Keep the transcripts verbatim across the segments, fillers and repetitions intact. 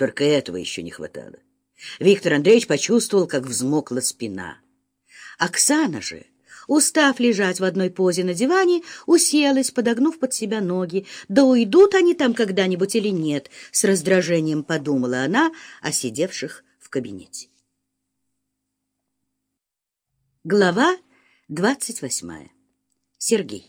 Только этого еще не хватало. Виктор Андреевич почувствовал, как взмокла спина. Оксана же, устав лежать в одной позе на диване, уселась, подогнув под себя ноги. Да уйдут они там когда-нибудь или нет, с раздражением подумала она о сидевших в кабинете. Глава двадцать восьмая. Сергей.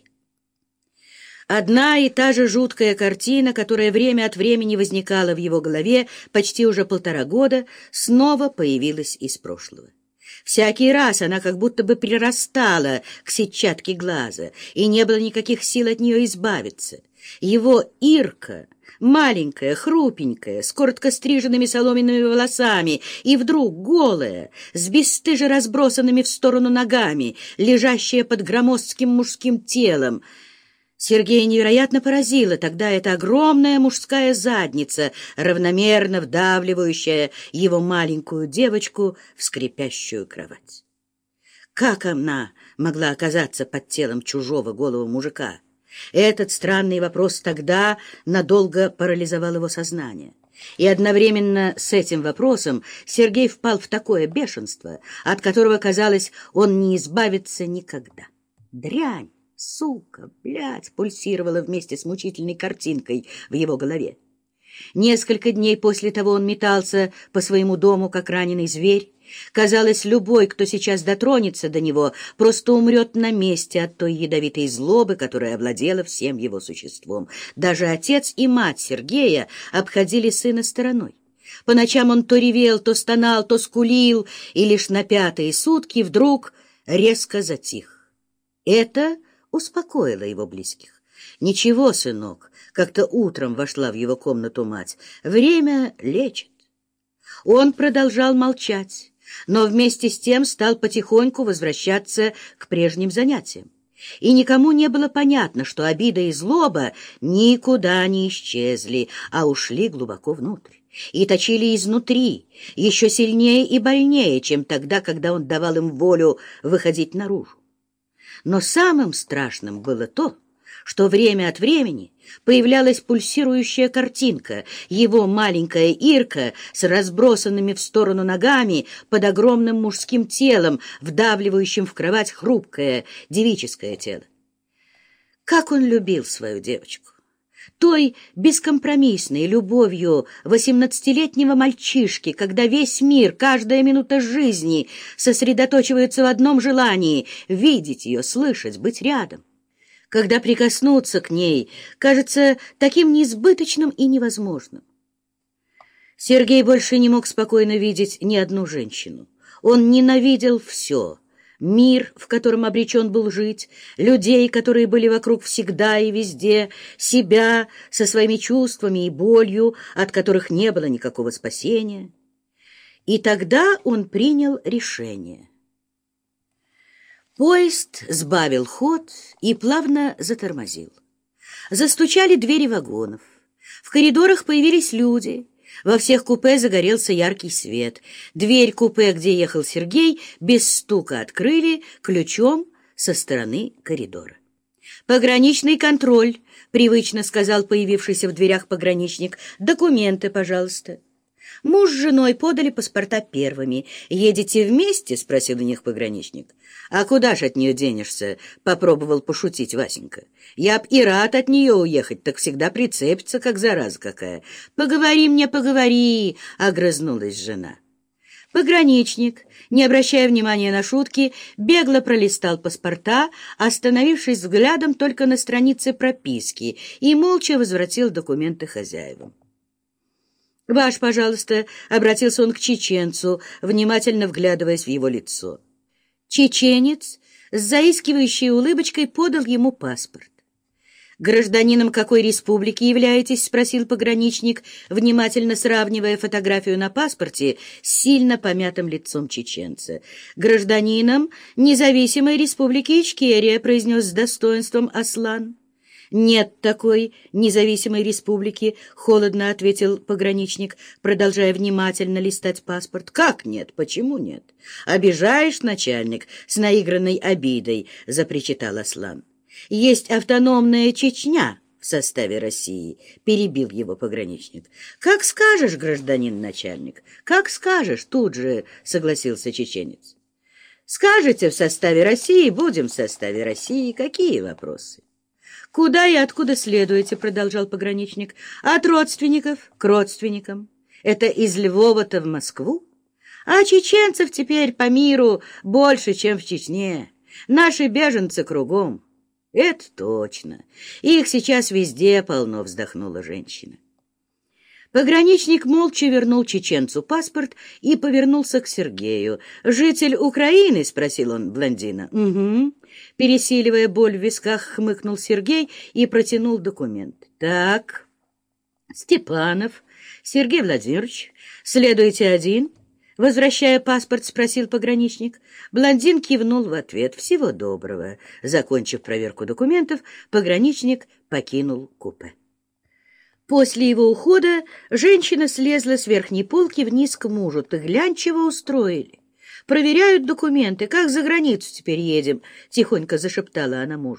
Одна и та же жуткая картина, которая время от времени возникала в его голове почти уже полтора года, снова появилась из прошлого. Всякий раз она как будто бы прирастала к сетчатке глаза, и не было никаких сил от нее избавиться. Его Ирка, маленькая, хрупенькая, с коротко стриженными соломенными волосами, и вдруг голая, с бесстыже разбросанными в сторону ногами, лежащая под громоздким мужским телом. Сергея невероятно поразила тогда эта огромная мужская задница, равномерно вдавливающая его маленькую девочку в скрипящую кровать. Как она могла оказаться под телом чужого голого мужика? Этот странный вопрос тогда надолго парализовал его сознание. И одновременно с этим вопросом Сергей впал в такое бешенство, от которого, казалось, он не избавится никогда. Дрянь! «Сука, блядь!» пульсировала вместе с мучительной картинкой в его голове. Несколько дней после того он метался по своему дому, как раненый зверь. Казалось, любой, кто сейчас дотронется до него, просто умрет на месте от той ядовитой злобы, которая овладела всем его существом. Даже отец и мать Сергея обходили сына стороной. По ночам он то ревел, то стонал, то скулил, и лишь на пятые сутки вдруг резко затих. Это успокоила его близких. «Ничего, сынок», — как-то утром вошла в его комнату мать, — «время лечит». Он продолжал молчать, но вместе с тем стал потихоньку возвращаться к прежним занятиям. И никому не было понятно, что обида и злоба никуда не исчезли, а ушли глубоко внутрь. И точили изнутри, еще сильнее и больнее, чем тогда, когда он давал им волю выходить наружу. Но самым страшным было то, что время от времени появлялась пульсирующая картинка, его маленькая Ирка с разбросанными в сторону ногами под огромным мужским телом, вдавливающим в кровать хрупкое девическое тело. Как он любил свою девочку! Той бескомпромиссной любовью восемнадцатилетнего мальчишки, когда весь мир, каждая минута жизни сосредоточивается в одном желании — видеть ее, слышать, быть рядом. Когда прикоснуться к ней кажется таким несбыточным и невозможным. Сергей больше не мог спокойно видеть ни одну женщину. Он ненавидел все. Мир, в котором обречен был жить, людей, которые были вокруг всегда и везде, себя со своими чувствами и болью, от которых не было никакого спасения. И тогда он принял решение. Поезд сбавил ход и плавно затормозил. Застучали двери вагонов. В коридорах появились люди. Во всех купе загорелся яркий свет. Дверь купе, где ехал Сергей, без стука открыли ключом со стороны коридора. «Пограничный контроль», — привычно сказал появившийся в дверях пограничник. «Документы, пожалуйста». Муж с женой подали паспорта первыми. «Едете вместе?» — спросил у них пограничник. «А куда ж от нее денешься?» — попробовал пошутить Васенька. «Я б и рад от нее уехать, так всегда прицепится, как зараза какая». «Поговори мне, поговори!» — огрызнулась жена. Пограничник, не обращая внимания на шутки, бегло пролистал паспорта, остановившись взглядом только на странице прописки, и молча возвратил документы хозяевам. «Ваш, пожалуйста», — обратился он к чеченцу, внимательно вглядываясь в его лицо. Чеченец с заискивающей улыбочкой подал ему паспорт. «Гражданином какой республики являетесь?» — спросил пограничник, внимательно сравнивая фотографию на паспорте с сильно помятым лицом чеченца. «Гражданином независимой республики Ичкерия», — произнес с достоинством Аслан. «Нет такой независимой республики», — холодно ответил пограничник, продолжая внимательно листать паспорт. «Как нет? Почему нет? Обижаешь, начальник?» — с наигранной обидой запричитал Аслан. «Есть автономная Чечня в составе России, — перебил его пограничник. — Как скажешь, гражданин начальник, как скажешь, — тут же согласился чеченец. — Скажете в составе России, будем в составе России. Какие вопросы? — Куда и откуда следуете, — продолжал пограничник. — От родственников к родственникам. Это из Львова-то в Москву? А чеченцев теперь по миру больше, чем в Чечне. Наши беженцы кругом. Это точно. Их сейчас везде полно, — вздохнула женщина. Пограничник молча вернул чеченцу паспорт и повернулся к Сергею. «Житель Украины?» — спросил он блондина. «Угу». Пересиливая боль в висках, хмыкнул Сергей и протянул документ. «Так, Степанов Сергей Владимирович, следуете один?» Возвращая паспорт, спросил пограничник. Блондин кивнул в ответ. «Всего доброго». Закончив проверку документов, пограничник покинул купе. После его ухода женщина слезла с верхней полки вниз к мужу. «Ты глянь, чего устроили. Проверяют документы. Как за границу теперь едем?» — тихонько зашептала она мужу.